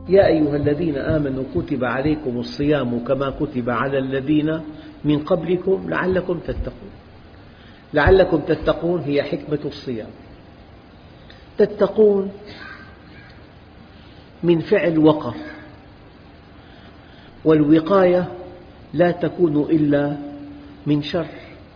يا أيها الذين آمنوا كتب عليكم الصيام كما كتب على الذين من قبلكم لعلكم تتقون. لعلكم تتقون هي حكمة الصيام. تتقون من فعل وقى، والوقاية لا تكون إلا من شر.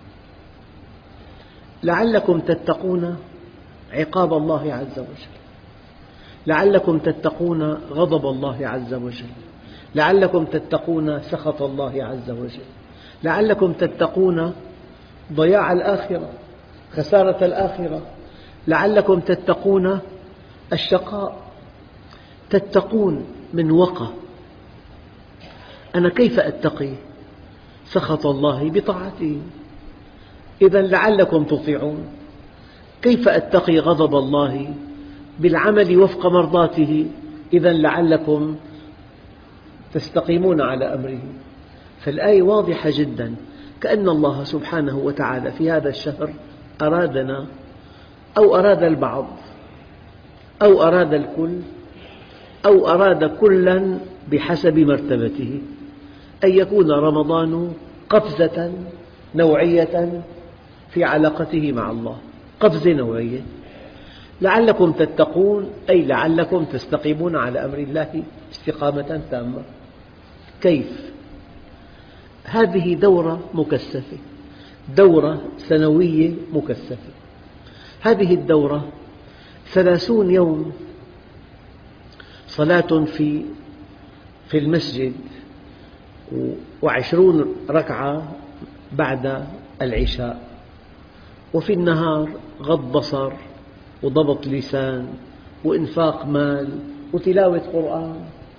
لعلكم تتقون عقاب الله عز وجل، لعلكم تتقون غضب الله عز وجل، لعلكم تتقون سخط الله عز وجل، لعلكم تتقون ضياع الآخرة، خسارة الآخرة، لعلكم تتقون الشقاء. تتقون من وقى. أنا كيف أتقي سخط الله؟ بطاعته، إذا لعلكم تطيعون. كيف أتقي غضب الله؟ بالعمل وفق مرضاته، إذا لعلكم تستقيمون على أمره. فالآية واضحة جدا، كأن الله سبحانه وتعالى في هذا الشهر أرادنا، أو أراد البعض، أو أراد الكل، أو أراد كلا بحسب مرتبته، أن يكون رمضان قفزة نوعية في علاقته مع الله، قفزة نوعية. لعلكم تتقون أي لعلكم تستقيمون على أمر الله استقامة تامة. كيف؟ هذه دورة مكثفة، دورة سنوية مكثفة. هذه الدورة 30 يوم صلاة في المسجد، و20 ركعة بعد العشاء، وفي النهار غض بصر وضبط لسان وإنفاق مال وتلاوة قرآن.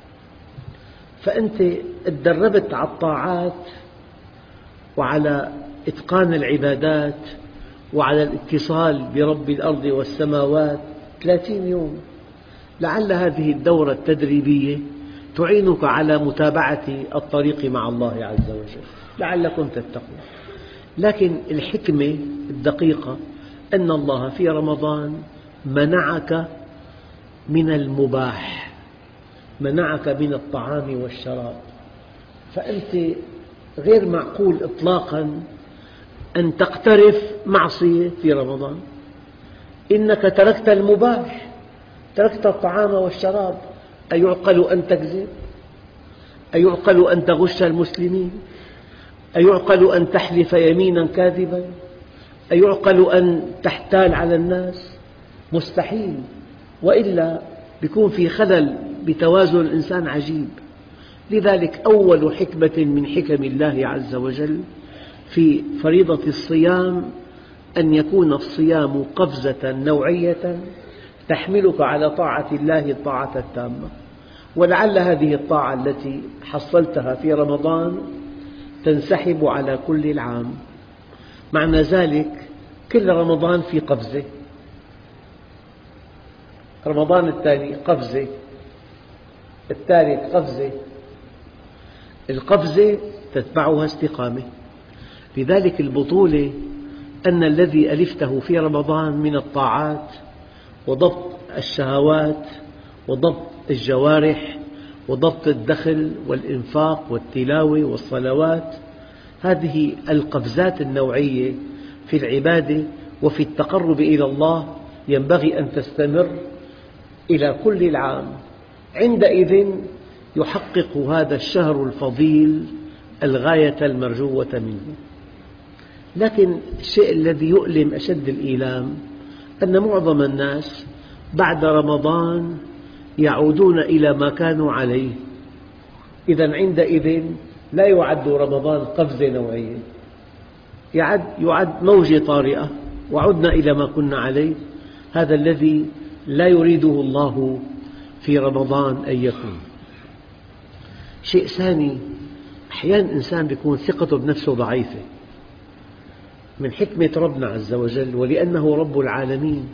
فأنت تدربت على الطاعات وعلى إتقان العبادات وعلى الاتصال برب الأرض والسماوات 30 يوم. لعل هذه الدورة التدريبية تعينك على متابعة الطريق مع الله عز وجل، لعلكم تتقون. لكن الحكمة الدقيقة أن الله في رمضان منعك من المباح، منعك من الطعام والشراب. فأنت غير معقول إطلاقا أن تقترف معصية في رمضان. إنك تركت المباح، تركت الطعام والشراب. أيعقل أن تكذب؟ أيعقل أن تغش المسلمين؟ أيعقل أن تحلف يمينا كاذبا؟ أيعقل أن تحتال على الناس؟ مستحيل، وإلا يكون في خلل بتوازن الإنسان عجيب. لذلك أول حكمة من حكم الله عز وجل في فريضة الصيام أن يكون الصيام قفزة نوعية تحملك على طاعة الله الطاعة التامة. ولعل هذه الطاعة التي حصلتها في رمضان تنسحب على كل العام. معنى ذلك كل رمضان في قفزة، رمضان الثاني قفزة، الثالث قفزة، القفزة تتبعها استقامة. لذلك البطولة أن الذي ألفته في رمضان من الطاعات وضبط الشهوات وضبط الجوارح وضبط الدخل والإنفاق والتلاوة والصلوات، هذه القفزات النوعية في العبادة وفي التقرب إلى الله ينبغي أن تستمر إلى كل العام. عندئذ يحقق هذا الشهر الفضيل الغاية المرجوة منه. لكن الشيء الذي يؤلم أشد الإيلام أن معظم الناس بعد رمضان يعودون إلى ما كانوا عليه. إذا عندئذ لا يعد رمضان قفزة نوعية، يعد موجة طارئة وعدنا إلى ما كنا عليه. هذا الذي لا يريده الله في رمضان أن يكون. شيء ثاني، أحيانا إنسان يكون ثقته بنفسه ضعيفة. من حكمة ربنا عز وجل ولأنه رب العالمين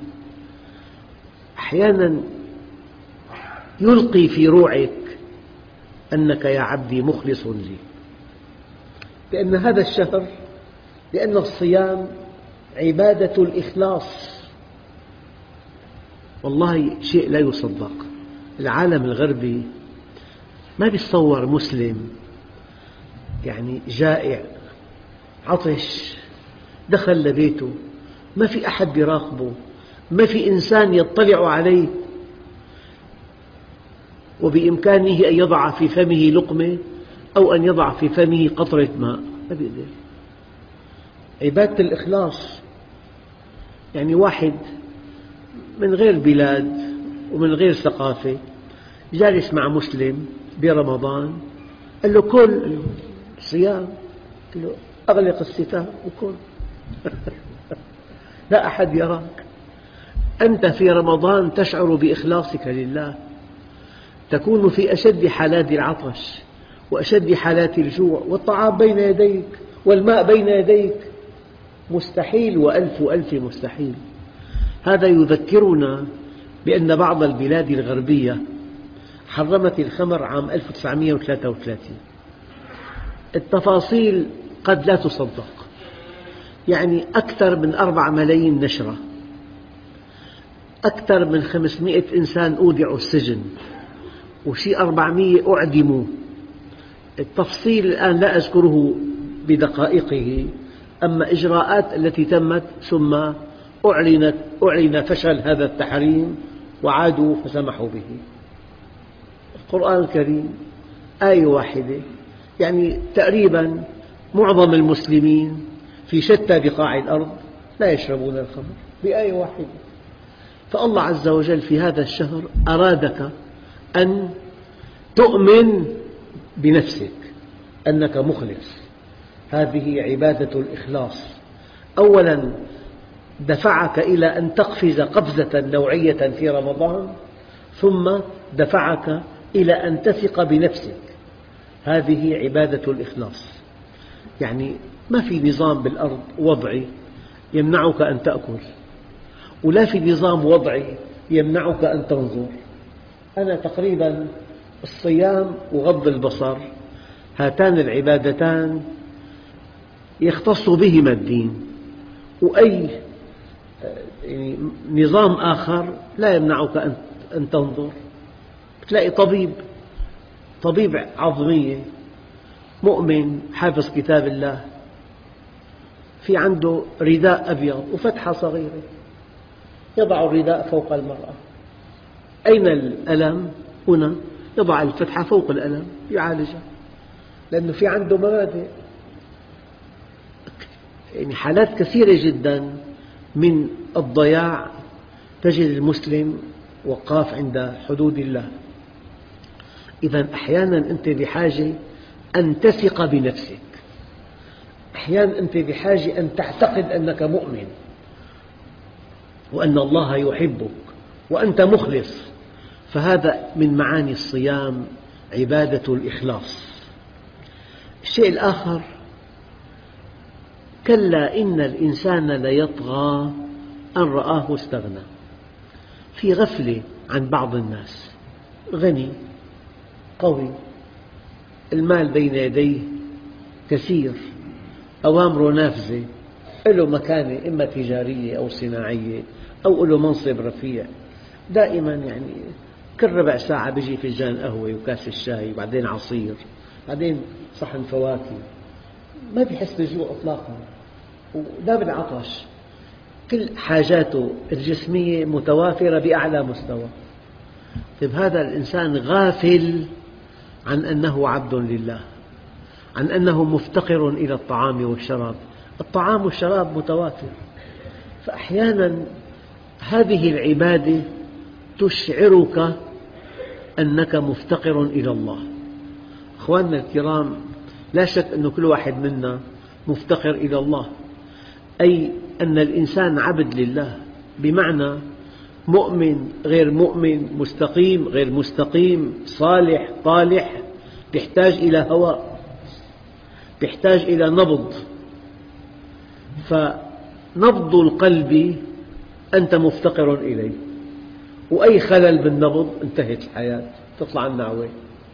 أحيانا يلقي في روعك أنك يا عبدي مخلص لي، لأن هذا الشهر، لأن الصيام عبادة الإخلاص. والله شيء لا يصدق. العالم الغربي ما بيتصور مسلم يعني جائع عطش دخل لبيته، ما في أحد يراقبه، ما في إنسان يطلع عليه، وبإمكانه أن يضع في فمه لقمة أو أن يضع في فمه قطرة ماء، ما بيقدر. عبادة الإخلاص يعني واحد من غير بلاد ومن غير ثقافة جالس مع مسلم برمضان، قال له كل صيام، قال له أغلق الستار وكل لا أحد يراك. أنت في رمضان تشعر بإخلاصك لله، تكون في أشد حالات العطش وأشد حالات الجوع، والطعام بين يديك والماء بين يديك، مستحيل وألف ألف مستحيل. هذا يذكرنا بأن بعض البلاد الغربية حرمت الخمر عام 1933. التفاصيل قد لا تصدق، يعني أكثر من 4 ملايين نشرة، أكثر من 500 إنسان أودعوا السجن، وشي 400 أعدموا. التفصيل الآن لا أذكره بدقائقه، أما إجراءات التي تمت، ثم أعلن فشل هذا التحريم وعادوا فسمحوا به. القرآن الكريم آية واحدة، يعني تقريبا معظم المسلمين في شتى بقاع الأرض لا يشربون الخمر، بآية واحدة. فالله عز وجل في هذا الشهر أرادك أن تؤمن بنفسك أنك مخلص. هذه عبادة الإخلاص. أولاً دفعك إلى أن تقفز قفزة نوعية في رمضان، ثم دفعك إلى أن تثق بنفسك. هذه عبادة الإخلاص. يعني ما في نظام بالأرض وضعي يمنعك أن تأكل، ولا في نظام وضعي يمنعك أن تنظر. أنا تقريباً الصيام وغض البصر هاتان العبادتان يختص بهما الدين، وأي يعني نظام آخر لا يمنعك أن تنظر. تلاقي طبيب عظمية مؤمن حافظ كتاب الله، في عنده رداء أبيض وفتحة صغيرة، يضع الرداء فوق المرأة. أين الألم؟ هنا، يضع الفتحة فوق الألم يعالجها، لأنه في عنده مبادئ. يعني حالات كثيرة جدا من الضياع تجد المسلم وقاف عند حدود الله. إذا أحيانا أنت بحاجة أن تثق بنفسك، أحيانا أنت بحاجة أن تعتقد أنك مؤمن وأن الله يحبك وأنت مخلص. فهذا من معاني الصيام، عبادة الإخلاص. الشيء الآخر، كلا إن الإنسان ليطغى أن رآه استغنى. في غفلة عن بعض الناس، غني قوي، المال بين يديه كثير، أوامره نافذة، له مكانة إما تجارية أو صناعية أو له منصب رفيع، دائما يعني كل ربع ساعة بيجي فنجان قهوة وكاس الشاي، بعدين عصير، بعدين صحن فواكه، ما بيحس بالجوع إطلاقا ولا بالعطش. كل حاجاته الجسمية متوافرة بأعلى مستوى. طيب هذا الإنسان غافل عن أنه عبد لله، عن أنه مفتقر إلى الطعام والشراب. الطعام والشراب متوافر. فأحيانا هذه العبادة تشعرك أنك مفتقر إلى الله. أخواننا الكرام، لا شك أن كل واحد منا مفتقر إلى الله، أي أن الإنسان عبد لله، بمعنى مؤمن غير مؤمن، مستقيم غير مستقيم، صالح طالح، يحتاج إلى هواء، يحتاج إلى نبض. فنبض القلب أنت مفتقر إليه، وأي خلل بالنبض انتهت الحياة، تطلع النعوة.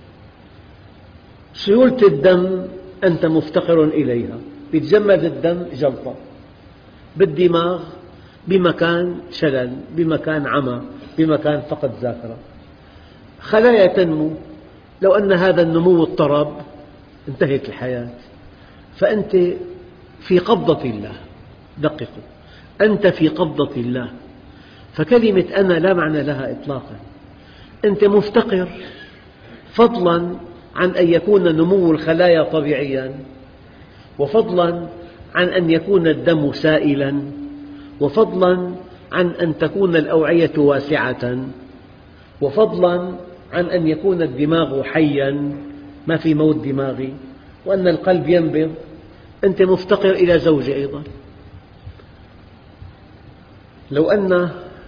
سيولة الدم أنت مفتقر إليها، يتجمد الدم جلطة بالدماغ، بمكان شلل، بمكان عمى، بمكان فقد ذاكرة. خلايا تنمو، لو أن هذا النمو اضطرب انتهت الحياة. فأنت في قبضة الله، دققوا، أنت في قبضة الله. فكلمة أنا لا معنى لها إطلاقا. أنت مفتقر، فضلا عن أن يكون نمو الخلايا طبيعيا، وفضلا عن أن يكون الدم سائلا، وفضلا عن أن تكون الأوعية واسعة، وفضلا عن أن يكون الدماغ حيا ما في موت دماغي، وأن القلب ينبض. أنت مفتقر إلى زوجة أيضا. لو أن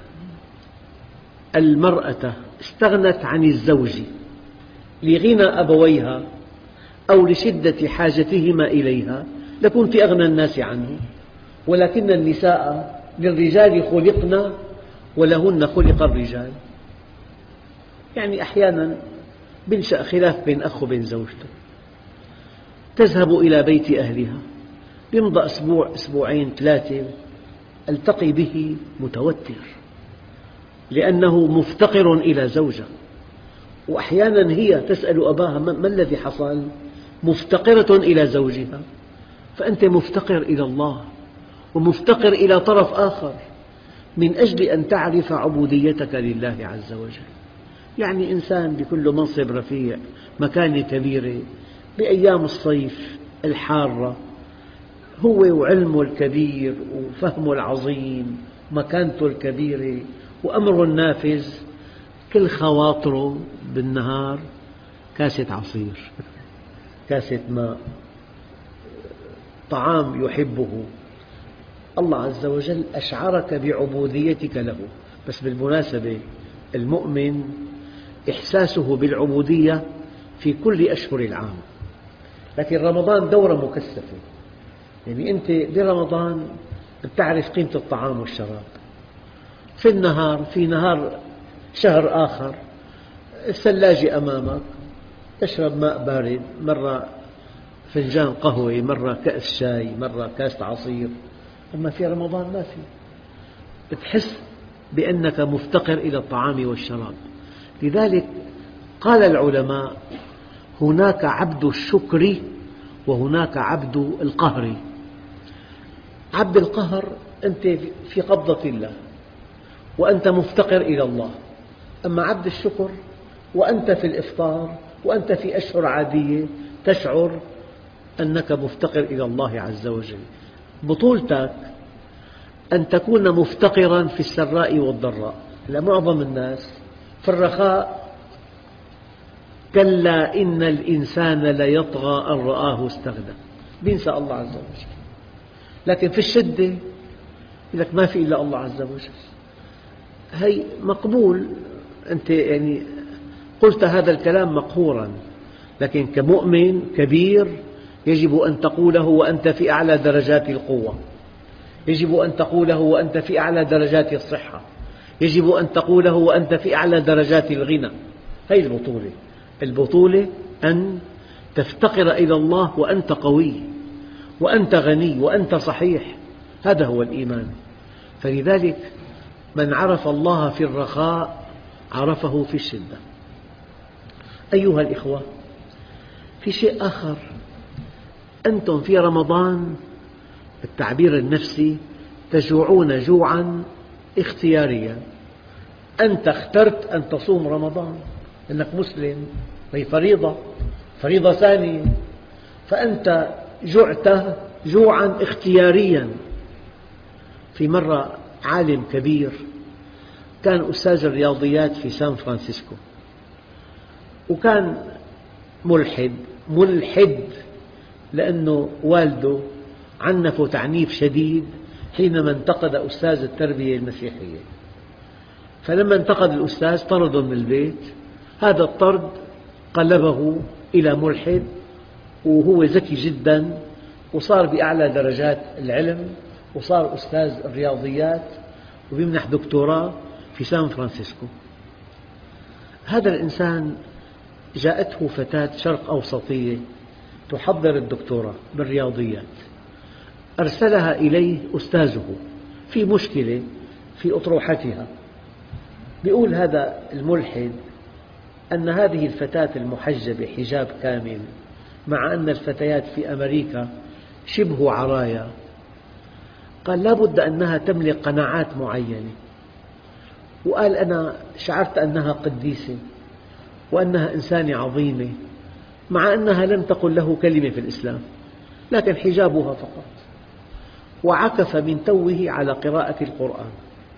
المرأة استغنت عن الزوج لغنى أبويها أو لشدة حاجتهما إليها لكنت أغنى الناس عنه. ولكن النساء للرجال خلقن ولهن خلق الرجال. يعني أحيانا ينشأ خلاف بين أخ وبين زوجته، تذهب إلى بيت أهلها، يمضى أسبوع أسبوعين ثلاثة، ألتقي به متوتر لأنه مفتقر إلى زوجة. وأحيانا هي تسأل أباها ما الذي حصل؟ مفتقرة إلى زوجها. فأنت مفتقر إلى الله ومفتقر إلى طرف آخر من أجل أن تعرف عبوديتك لله عز وجل. يعني إنسان بيكون له منصب رفيع، مكانة كبيرة، بأيام الصيف الحارة هو وعلمه الكبير وفهمه العظيم ومكانته الكبيرة وأمره النافذ، كل خواطره بالنهار كاسة عصير، كاسة ماء، طعام يحبه. الله عز وجل أشعرك بعبوديتك له. بس بالمناسبة المؤمن إحساسه بالعبودية في كل أشهر العام، لكن رمضان دورة مكثفة. يعني أنت برمضان تعرف قيمة الطعام والشراب. في النهار، في نهار شهر آخر، الثلاجة أمامك، تشرب ماء بارد، مرة فنجان قهوة، مرة كأس شاي، مرة كأس عصير. أما في رمضان ما في، تحس بأنك مفتقر إلى الطعام والشراب. لذلك قال العلماء هناك عبد الشكر وهناك عبد القهر. عبد القهر أنت في قبضة الله وأنت مفتقر إلى الله. أما عبد الشكر وأنت في الإفطار وأنت في أشهر عادية تشعر أنك مفتقر إلى الله عز وجل. بطولتك أن تكون مفتقرا في السراء والضراء. معظم الناس في الرخاء كلا إن الإنسان ليطغى أن رآه استغنى، بينسى الله عز وجل. لكن في الشدة يقول لك ما في إلا الله عز وجل. هي مقبول، أنت يعني قلت هذا الكلام مقهورا، لكن كمؤمن كبير يجب أن تقوله وأنت في أعلى درجات القوة، يجب أن تقوله وأنت في أعلى درجات الصحة، يجب أن تقوله وأنت في أعلى درجات الغنى. هذه البطولة. البطولة أن تفتقر إلى الله وأنت قوي وأنت غني وأنت صحيح. هذا هو الإيمان. فلذلك من عرف الله في الرخاء عرفه في الشدة. أيها الإخوة، في شيء آخر. أنتم في رمضان التعبير النفسي تجوعون جوعا اختياريا. أنت اخترت أن تصوم رمضان لأنك مسلم، هي فريضة ثانية. فأنت جعت جوعا اختياريا. في مرة عالم كبير كان أستاذ الرياضيات في سان فرانسيسكو، وكان ملحد لأنه والده عنفه تعنيف شديد حينما انتقد أستاذ التربية المسيحية. فلما انتقد الأستاذ طرده من البيت. هذا الطرد قلبه إلى ملحد، وهو ذكي جدا وصار بأعلى درجات العلم، وصار أستاذ الرياضيات ويمنح دكتوراه في سان فرانسيسكو. هذا الإنسان جاءته فتاة شرق أوسطية تحضر الدكتوراه بالرياضيات، أرسلها إليه أستاذه في مشكلة في أطروحتها. يقول هذا الملحد أن هذه الفتاة المحجبة حجاب كامل، مع أن الفتيات في أمريكا شبه عرايا، قال لا بد أنها تملك قناعات معينة، وقال أنا شعرت أنها قديسة وأنها إنسانة عظيمة، مع أنها لم تقل له كلمة في الإسلام، لكن حجابها فقط، وعكف من توه على قراءة القرآن،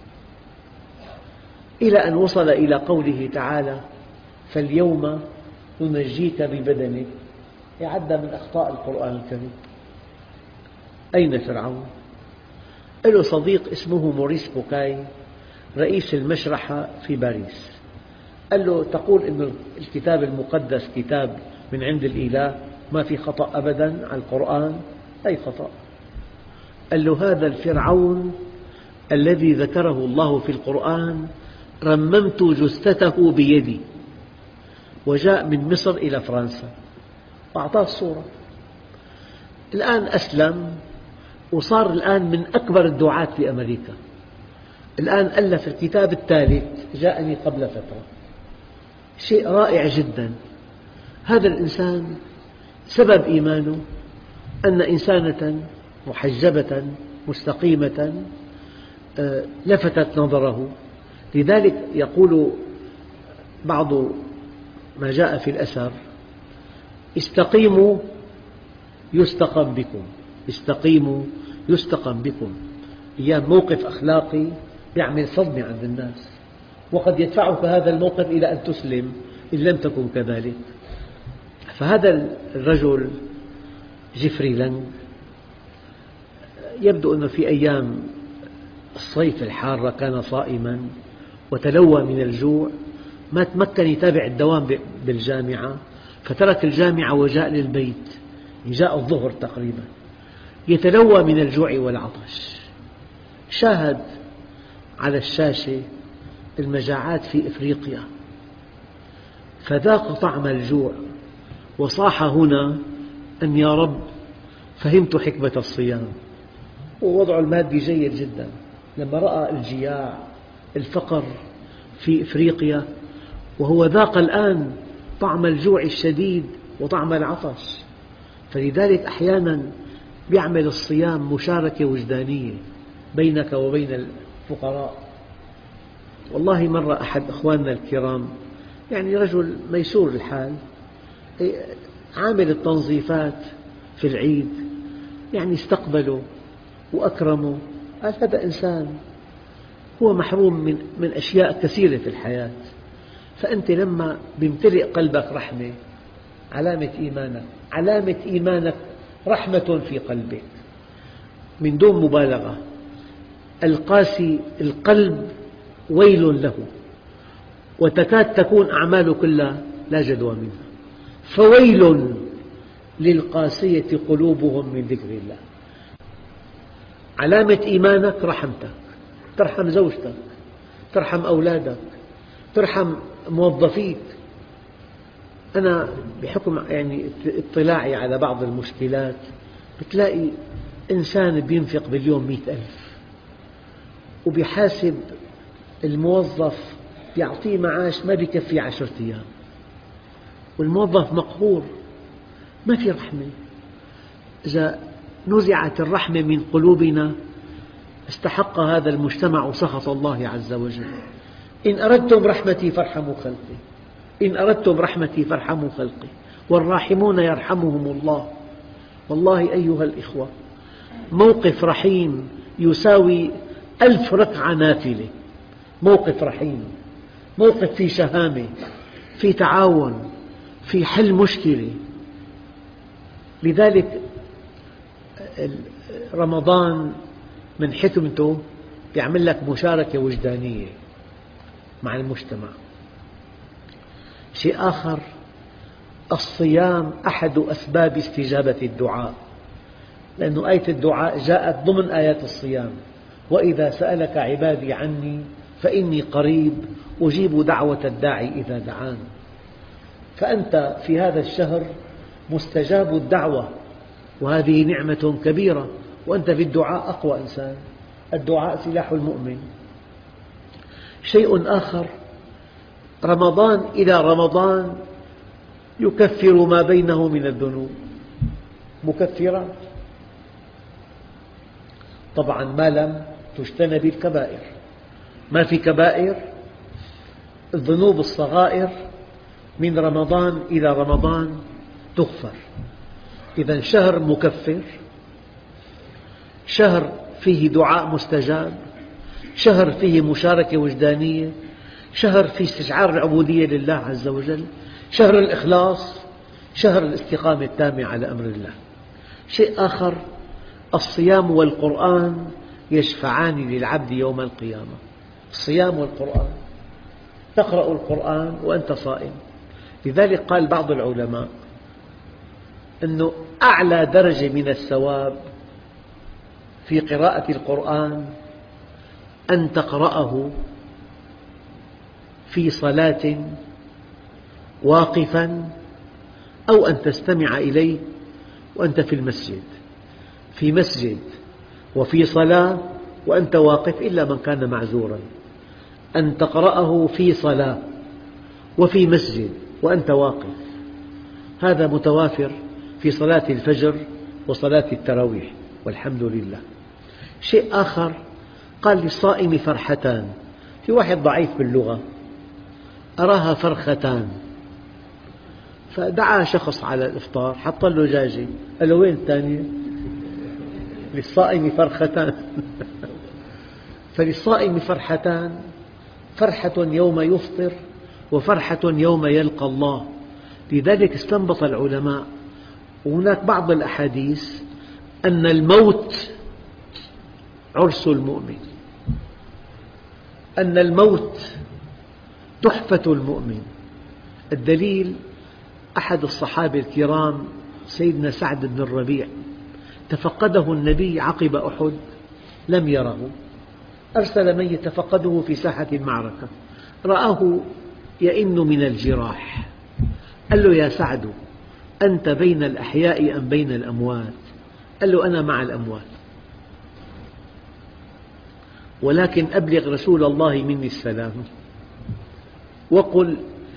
إلى أن وصل إلى قوله تعالى: فاليوم ننجيك ببدنك. يعد من أخطاء القرآن الكريم. أين فرعون؟ له صديق اسمه موريس بوكاي، رئيس المشرحة في باريس، قال له: تقول أن الكتاب المقدس كتاب من عند الإله، ما في خطأ أبدا على القرآن؟ أي خطأ؟ قال له: هذا الفرعون الذي ذكره الله في القرآن رممت جثته بيدي، وجاء من مصر إلى فرنسا، وأعطاه الصورة. الآن أسلم وصار الآن من أكبر الدعاة في أمريكا. الآن ألف الكتاب الثالث، جاءني قبل فترة، شيء رائع جدا. هذا الإنسان سبب إيمانه أن إنسانة محجبة مستقيمة لفتت نظره. لذلك يقول بعض ما جاء في الأثر: استقيموا يستقم بكم، استقيموا يستقم بكم. أيام موقف أخلاقي يعمل صدمة عند الناس، وقد يدفعك هذا الموقف إلى أن تسلم إن لم تكن كذلك. فهذا الرجل جيفري لانغ يبدو أنه في أيام الصيف الحارة كان صائما وتلوى من الجوع، ما تمكن يتابع الدوام بالجامعة، فترك الجامعة وجاء للبيت، جاء الظهر تقريبا، يتلوى من الجوع والعطش. شاهد على الشاشة المجاعات في إفريقيا، فذاق طعم الجوع وصاح هنا أن يا رب فهمت حكمة الصيام. ووضعه المادي جيد جدا، لما رأى الجياع الفقر في إفريقيا، وهو ذاق الآن طعم الجوع الشديد وطعم العطش، فلذلك أحيانا يعمل الصيام مشاركة وجدانية بينك وبين الفقراء. والله مرة أحد أخواننا الكرام، يعني رجل ميسور الحال، عامل التنظيفات في العيد، يعني استقبله وأكرمه، قال هذا إنسان هو محروم من أشياء كثيرة في الحياة، فأنت لما يمتلئ قلبك رحمة علامة إيمانك، علامة إيمانك رحمة في قلبك من دون مبالغة. القاسي القلب ويل له، وتكاد تكون أعماله كلها لا جدوى منها، فويل للقاسية قلوبهم من ذكر الله. علامة إيمانك رحمتك، ترحم زوجتك، ترحم أولادك، ترحم موظفيك. أنا بحكم يعني اطلاعي على بعض المشكلات، بتلاقي إنسان بينفق باليوم 100,000 وبيحاسب الموظف يعطيه معاش ما بيكفي 10 أيام، والموظف مقهور، ما في رحمة. إذا نزعت الرحمة من قلوبنا استحق هذا المجتمع سخط الله عز وجل. إن أردتم رحمتي فارحموا خلقي، إن أردتم رحمتي فارحموا خلقي، والراحمون يرحمهم الله. والله أيها الإخوة، موقف رحيم يساوي 1000 ركعة نافلة. موقف رحيم، موقف فيه شهامة، فيه تعاون، فيه حل مشكلة. لذلك رمضان من حكمته يعمل لك مشاركة وجدانية مع المجتمع. شيء آخر، الصيام أحد أسباب استجابة الدعاء، لأن آية الدعاء جاءت ضمن آيات الصيام: وإذا سألك عبادي عني فإني قريب أجيب دعوة الداعي إذا دعان. فأنت في هذا الشهر مستجاب الدعوة، وهذه نعمة كبيرة، وأنت في الدعاء أقوى إنسان. الدعاء سلاح المؤمن. شيء آخر، رمضان إلى رمضان يكفر ما بينه من الذنوب، مكفرات، طبعا ما لم تجتنب الكبائر. ما في كبائر، الذنوب الصغائر من رمضان إلى رمضان تغفر. إذا شهر مكفر، شهر فيه دعاء مستجاب، شهر فيه مشاركة وجدانية، شهر فيه استشعار العبودية لله عز وجل، شهر الإخلاص، شهر الاستقامة التامة على أمر الله. شيء آخر، الصيام والقرآن يشفعان للعبد يوم القيامة. الصيام والقرآن، تقرأ القرآن وأنت صائم. لذلك قال بعض العلماء أنه أعلى درجة من الثواب في قراءة القرآن أن تقرأه في صلاة واقفا، أو أن تستمع إليه وأنت في المسجد، في مسجد وفي صلاة وأنت واقف، إلا من كان معذورا. أن تقرأه في صلاة وفي مسجد وأنت واقف، هذا متوافر في صلاة الفجر وصلاة التراويح، والحمد لله. شيء آخر، قال للصائم فرحتان. في واحد ضعيف باللغة أراها فرختان، فدعا شخص على الإفطار، حط له دجاجة، قال له وين الثانية؟ للصائم فرختان. فللصائم فرحتان، فرحة يوم يفطر وفرحة يوم يلقى الله. لذلك استنبط العلماء، وهناك بعض الأحاديث، أن الموت عرس المؤمن، أن الموت تحفة المؤمن. الدليل، أحد الصحابة الكرام سيدنا سعد بن الربيع تفقده النبي عقب أحد، لم يره، أرسل من يتفقده في ساحة المعركة، رآه يئن من الجراح، قال له يا سعد أنت بين الأحياء أم بين الأموات؟ قال له أنا مع الأموات، ولكن أبلغ رسول الله مني السلام، وقل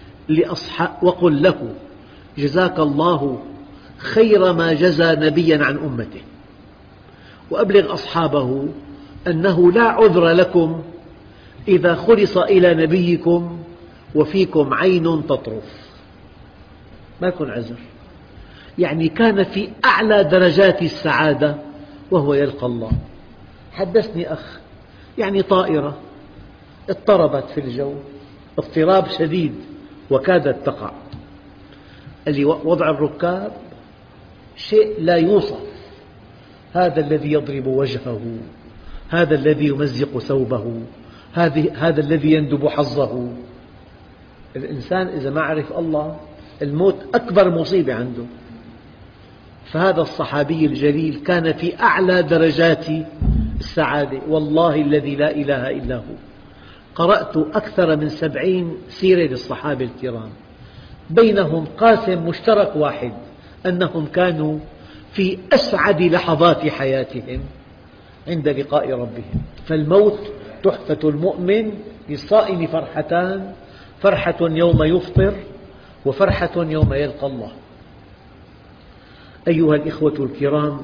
له جزاك الله خير ما جزى نبيا عن أمته، وأبلغ أصحابه أنه لا عذر لكم إذا خلص إلى نبيكم وفيكم عين تطرف، ما لكم عذر. يعني كان في أعلى درجات السعادة وهو يلقى الله. حدثني أخ، يعني طائرة اضطربت في الجو اضطراب شديد وكادت تقع، قال لي وضع الركاب شيء لا يوصف، هذا الذي يضرب وجهه، هذا الذي يمزق ثوبه، هذا الذي يندب حظه. الإنسان إذا ما عرف الله، الموت أكبر مصيبة عنده. فهذا الصحابي الجليل كان في أعلى درجات السعادة، والله الذي لا إله إلا هو. قرأت أكثر من 70 سيرة للصحابة الكرام، بينهم قاسم مشترك واحد، أنهم كانوا في أسعد لحظات حياتهم عند لقاء ربهم. فالموت تحفة المؤمن، للصائم فرحتان، فرحة يوم يفطر وفرحة يوم يلقى الله. أيها الإخوة الكرام،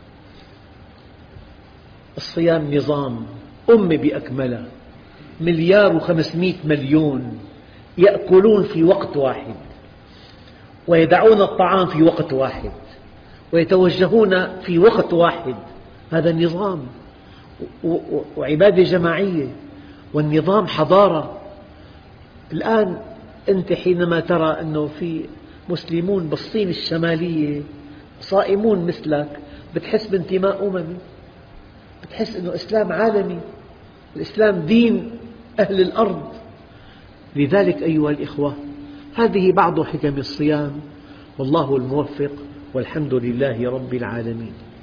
الصيام نظام أمة بأكملها، 1,500,000,000 يأكلون في وقت واحد، ويدعون الطعام في وقت واحد، ويتوجهون في وقت واحد. هذا النظام، وعبادة جماعية، والنظام حضارة. الآن أنت حينما ترى أنه في مسلمون بالصين الشمالية صائمون مثلك، بتحس بانتماء أممي، بتحس أنه إسلام عالمي، الإسلام دين أهل الأرض. لذلك أيها الإخوة، هذه بعض حكم الصيام، والله الموفق، والحمد لله رب العالمين.